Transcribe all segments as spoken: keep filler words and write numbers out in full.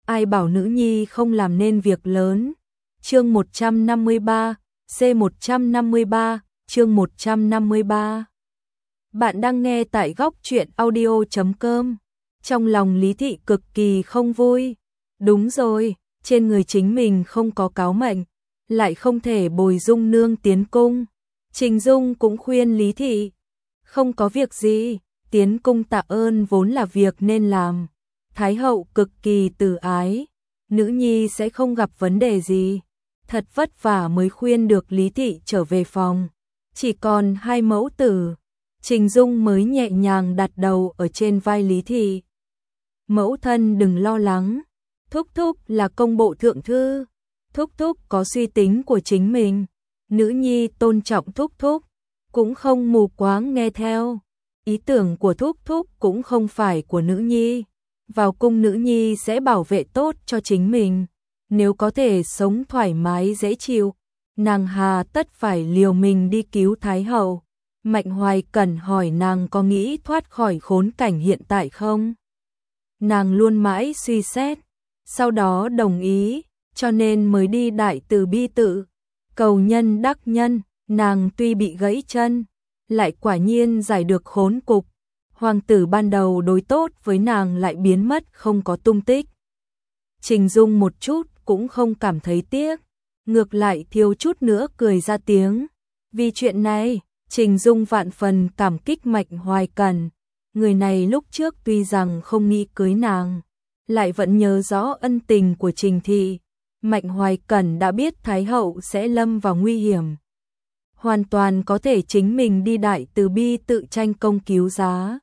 ai bảo nữ nhi không làm nên việc lớn. Chương một trăm năm mươi ba, C một trăm năm mươi ba, chương một trăm năm mươi ba. Bạn đang nghe tại góc truyện audio chấm com. Trong lòng Lý Thị cực kỳ không vui. Đúng rồi, trên người chính mình không có cáo mệnh, lại không thể bồi Dung nương tiến cung. Trình Dung cũng khuyên Lý Thị, không có việc gì, tiến cung tạ ơn vốn là việc nên làm. Thái hậu cực kỳ từ ái, nữ nhi sẽ không gặp vấn đề gì. Thật vất vả mới khuyên được Lý Thị trở về phòng. Chỉ còn hai mẫu tử, Trình Dung mới nhẹ nhàng đặt đầu ở trên vai Lý Thị. Mẫu thân đừng lo lắng, thúc thúc là công bộ thượng thư, thúc thúc có suy tính của chính mình, nữ nhi tôn trọng thúc thúc, cũng không mù quáng nghe theo. Ý tưởng của thúc thúc cũng không phải của nữ nhi, vào cung nữ nhi sẽ bảo vệ tốt cho chính mình, nếu có thể sống thoải mái dễ chịu, nàng hà tất phải liều mình đi cứu Thái hậu. Mạnh Hoài Cẩn hỏi nàng có nghĩ thoát khỏi khốn cảnh hiện tại không? Nàng luôn mãi suy xét, sau đó đồng ý, cho nên mới đi Đại Từ Bi Tự, cầu nhân đắc nhân. Nàng tuy bị gãy chân, lại quả nhiên giải được khốn cục. Hoàng tử ban đầu đối tốt với nàng lại biến mất không có tung tích. Trình Dung một chút cũng không cảm thấy tiếc, ngược lại thiếu chút nữa cười ra tiếng. Vì chuyện này, Trình Dung vạn phần cảm kích Mạnh Hoài Cẩn. Người này lúc trước tuy rằng không nghĩ cưới nàng, lại vẫn nhớ rõ ân tình của Trình thị. Mạnh Hoài Cẩn đã biết Thái hậu sẽ lâm vào nguy hiểm, hoàn toàn có thể chính mình đi Đại Từ Bi tự tranh công cứu giá,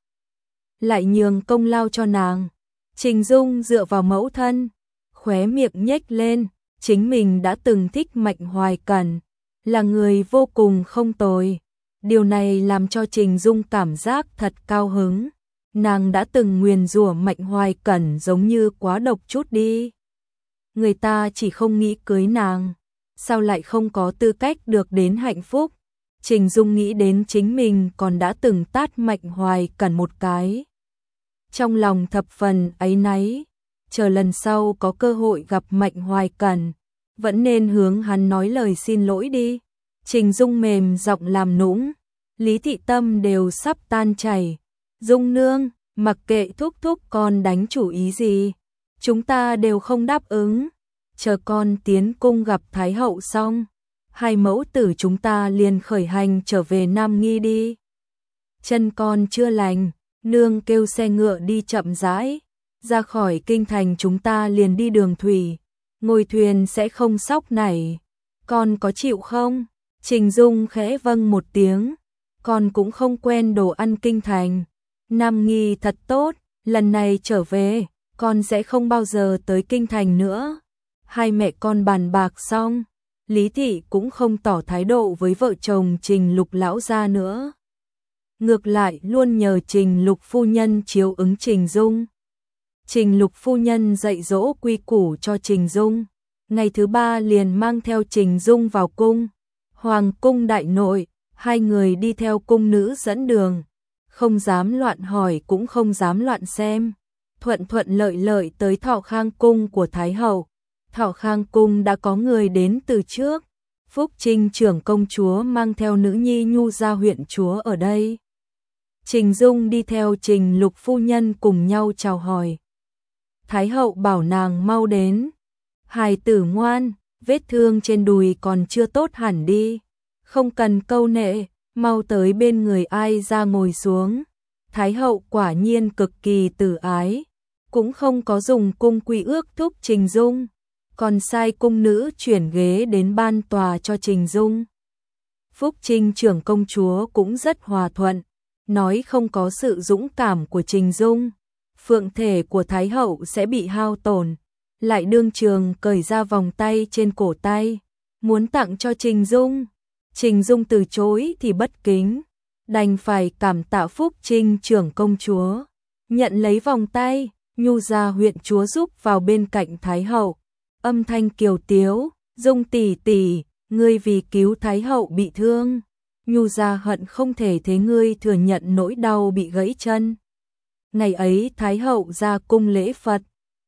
lại nhường công lao cho nàng. Trình Dung dựa vào mẫu thân, khóe miệng nhếch lên, chính mình đã từng thích Mạnh Hoài Cẩn, là người vô cùng không tồi. Điều này làm cho Trình Dung cảm giác thật cao hứng. Nàng đã từng nguyền rủa Mạnh Hoài Cẩn giống như quá độc chút đi. Người ta chỉ không nghĩ cưới nàng, sao lại không có tư cách được đến hạnh phúc. Trình Dung nghĩ đến chính mình còn đã từng tát Mạnh Hoài Cẩn một cái, trong lòng thập phần áy náy. Chờ lần sau có cơ hội gặp Mạnh Hoài Cẩn, vẫn nên hướng hắn nói lời xin lỗi đi. Trình Dung mềm giọng làm nũng, Lý Thị tâm đều sắp tan chảy. Dung nương, mặc kệ thúc thúc con đánh chủ ý gì, chúng ta đều không đáp ứng. Chờ con tiến cung gặp Thái hậu xong, hai mẫu tử chúng ta liền khởi hành trở về Nam Nghi đi. Chân con chưa lành, nương kêu xe ngựa đi chậm rãi, ra khỏi kinh thành chúng ta liền đi đường thủy, ngồi thuyền sẽ không sóc nảy. Con có chịu không? Trình Dung khẽ vâng một tiếng, con cũng không quen đồ ăn kinh thành. Nam Nghi thật tốt, lần này trở về, con sẽ không bao giờ tới kinh thành nữa. Hai mẹ con bàn bạc xong, Lý Thị cũng không tỏ thái độ với vợ chồng Trình Lục lão gia nữa. Ngược lại luôn nhờ Trình Lục phu nhân chiếu ứng Trình Dung. Trình Lục phu nhân dạy dỗ quy củ cho Trình Dung, ngày thứ ba liền mang theo Trình Dung vào cung. Hoàng cung đại nội, hai người đi theo cung nữ dẫn đường, không dám loạn hỏi cũng không dám loạn xem. Thuận thuận lợi lợi tới Thọ Khang cung của Thái hậu. Thọ Khang cung đã có người đến từ trước. Phúc Trinh trưởng công chúa mang theo nữ nhi Nhu gia huyện chúa ở đây. Trình Dung đi theo Trình Lục phu nhân cùng nhau chào hỏi. Thái hậu bảo nàng mau đến. Hài tử ngoan, vết thương trên đùi còn chưa tốt hẳn đi, không cần câu nệ, mau tới bên người ai ra ngồi xuống. Thái hậu quả nhiên cực kỳ từ ái, cũng không có dùng cung quy ước thúc Trình Dung, còn sai cung nữ chuyển ghế đến ban tòa cho Trình Dung. Phúc Trinh trưởng công chúa cũng rất hòa thuận, nói không có sự dũng cảm của Trình Dung, phượng thể của Thái hậu sẽ bị hao tổn, lại đương trường cởi ra vòng tay trên cổ tay, muốn tặng cho Trình Dung. Trình Dung từ chối thì bất kính, đành phải cảm tạ Phúc Trinh trưởng công chúa, nhận lấy vòng tay. Nhu gia huyện chúa giúp vào bên cạnh Thái hậu, âm thanh kiều tiếu, Dung tỷ tỷ, ngươi vì cứu Thái hậu bị thương, Nhu gia hận không thể thấy ngươi thừa nhận nỗi đau bị gãy chân. Ngày ấy Thái hậu ra cung lễ Phật,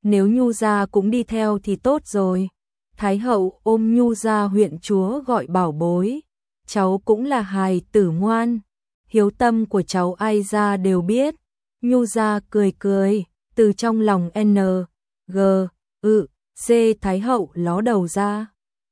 nếu Nhu gia cũng đi theo thì tốt rồi. Thái hậu ôm Nhu gia huyện chúa gọi bảo bối, cháu cũng là hài tử ngoan, hiếu tâm của cháu ai ra đều biết. Nhu gia cười cười, từ trong lòng N, G, ự, C Thái hậu ló đầu ra.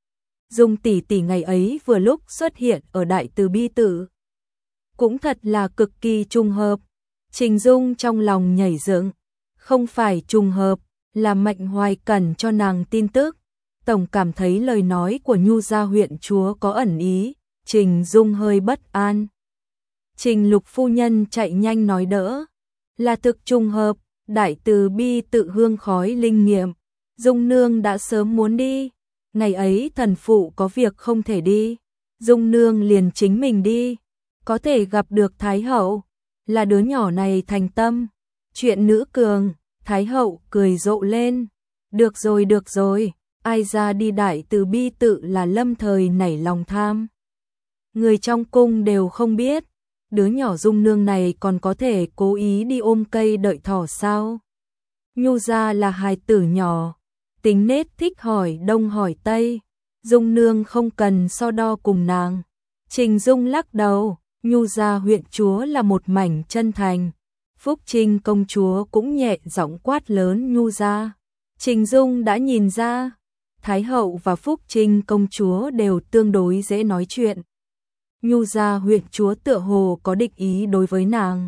Dung tỷ tỷ ngày ấy vừa lúc xuất hiện ở Đại Từ Bi tự. Cũng thật là cực kỳ trùng hợp. Trình Dung trong lòng nhảy dựng, không phải trùng hợp, là Mạnh Hoài Cẩn cho nàng tin tức. Tổng cảm thấy lời nói của Nhu gia huyện chúa có ẩn ý, Trình Dung hơi bất an. Trình Lục phu nhân chạy nhanh nói đỡ, là thực trùng hợp, Đại Từ Bi tự hương khói linh nghiệm, Dung nương đã sớm muốn đi, ngày ấy thần phụ có việc không thể đi, Dung nương liền chính mình đi, có thể gặp được Thái hậu, là đứa nhỏ này thành tâm, chuyện nữ cường. Thái hậu cười rộ lên, được rồi được rồi, ai ra đi Đại Từ Bi tự là lâm thời nảy lòng tham. Người trong cung đều không biết, đứa nhỏ Dung nương này còn có thể cố ý đi ôm cây đợi thỏ sao. Nhu gia là hài tử nhỏ, tính nết thích hỏi đông hỏi tây, Dung nương không cần so đo cùng nàng. Trình Dung lắc đầu, Nhu gia huyện chúa là một mảnh chân thành. Phúc Trinh công chúa cũng nhẹ giọng quát lớn Nhu gia. Trình Dung đã nhìn ra, Thái hậu và Phúc Trinh công chúa đều tương đối dễ nói chuyện. Nhu gia huyện chúa tựa hồ có địch ý đối với nàng.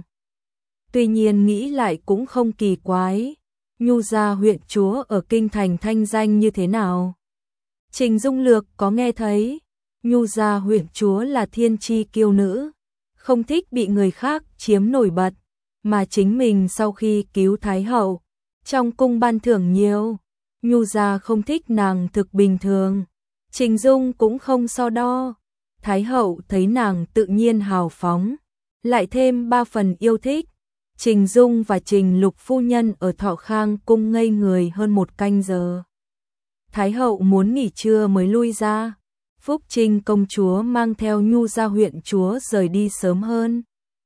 Tuy nhiên nghĩ lại cũng không kỳ quái. Nhu gia huyện chúa ở kinh thành thanh danh như thế nào? Trình Dung lược có nghe thấy. Nhu gia huyện chúa là thiên chi kiêu nữ, không thích bị người khác chiếm nổi bật, mà chính mình sau khi cứu Thái hậu, trong cung ban thưởng nhiều, Nhu gia không thích nàng thực bình thường. Trình Dung cũng không so đo. Thái hậu thấy nàng tự nhiên hào phóng, lại thêm ba phần yêu thích. Trình Dung và Trình Lục phu nhân ở Thọ Khang cung ngây người hơn một canh giờ. Thái hậu muốn nghỉ trưa mới lui ra. Phúc Trinh công chúa mang theo Nhu gia huyện chúa rời đi sớm hơn.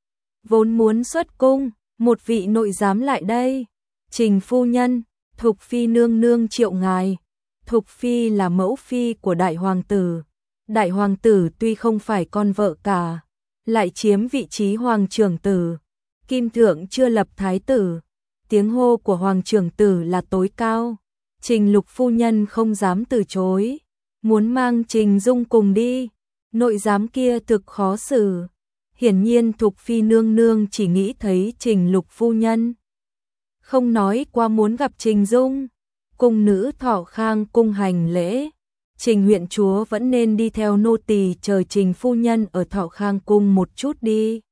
Vốn muốn xuất cung, một vị nội giám lại đây. Trình phu nhân, Thục phi nương nương triệu ngài. Thục phi là mẫu phi của đại hoàng tử. Đại hoàng tử tuy không phải con vợ cả, lại chiếm vị trí hoàng trưởng tử. Kim thượng chưa lập thái tử, tiếng hô của hoàng trưởng tử là tối cao. Trình Lục phu nhân không dám từ chối, muốn mang Trình Dung cùng đi. Nội giám kia thực khó xử. Hiển nhiên Thục phi nương nương chỉ nghĩ thấy Trình Lục phu nhân, không nói qua muốn gặp Trình Dung. Cung nữ Thọ Khang cung hành lễ, Trình huyện chúa vẫn nên đi theo nô tỳ chờ Trình phu nhân ở Thọ Khang cung một chút đi.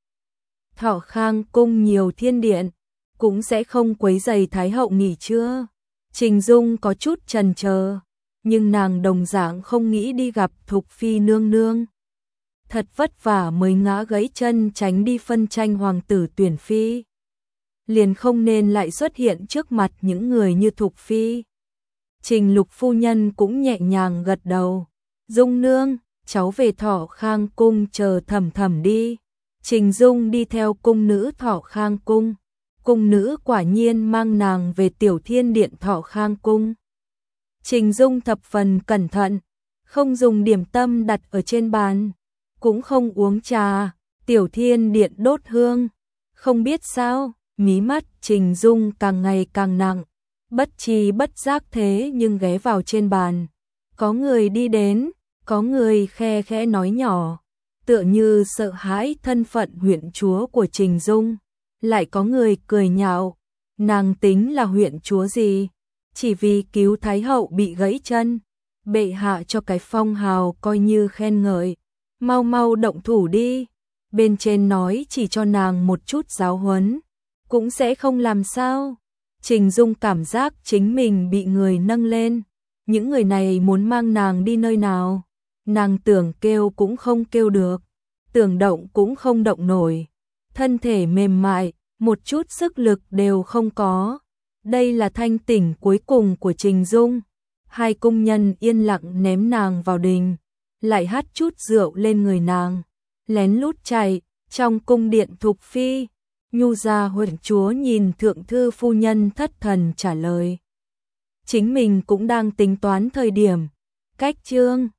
Thọ Khang cung nhiều thiên điện, cũng sẽ không quấy rầy Thái hậu nghỉ trưa. Trình Dung có chút chần chờ, nhưng nàng đồng dạng không nghĩ đi gặp Thục phi nương nương. Thật vất vả mới ngã gãy chân tránh đi phân tranh hoàng tử tuyển phi, liền không nên lại xuất hiện trước mặt những người như Thục phi. Trình Lục phu nhân cũng nhẹ nhàng gật đầu. Dung nương, cháu về Thọ Khang cung chờ Thẩm Thẩm đi. Trình Dung đi theo cung nữ Thọ Khang cung. Cung nữ quả nhiên mang nàng về Tiểu Thiên điện Thọ Khang cung. Trình Dung thập phần cẩn thận, không dùng điểm tâm đặt ở trên bàn, cũng không uống trà. Tiểu Thiên điện đốt hương, không biết sao, mí mắt Trình Dung càng ngày càng nặng. Bất tri bất giác thế nhưng ghé vào trên bàn. Có người đi đến, có người khe khẽ nói nhỏ, tựa như sợ hãi thân phận huyện chúa của Trình Dung. Lại có người cười nhạo, nàng tính là huyện chúa gì? Chỉ vì cứu Thái hậu bị gãy chân, bệ hạ cho cái phong hào coi như khen ngợi. Mau mau động thủ đi. Bên trên nói chỉ cho nàng một chút giáo huấn, cũng sẽ không làm sao. Trình Dung cảm giác chính mình bị người nâng lên. Những người này muốn mang nàng đi nơi nào? Nàng tưởng kêu cũng không kêu được, tưởng động cũng không động nổi. Thân thể mềm mại, một chút sức lực đều không có. Đây là thanh tỉnh cuối cùng của Trình Dung. Hai cung nhân yên lặng ném nàng vào đình, lại hắt chút rượu lên người nàng, lén lút chạy. Trong cung điện Thục phi, Nhu gia huyện chúa nhìn thượng thư phu nhân thất thần trả lời. chính mình cũng đang tính toán thời điểm, cách chương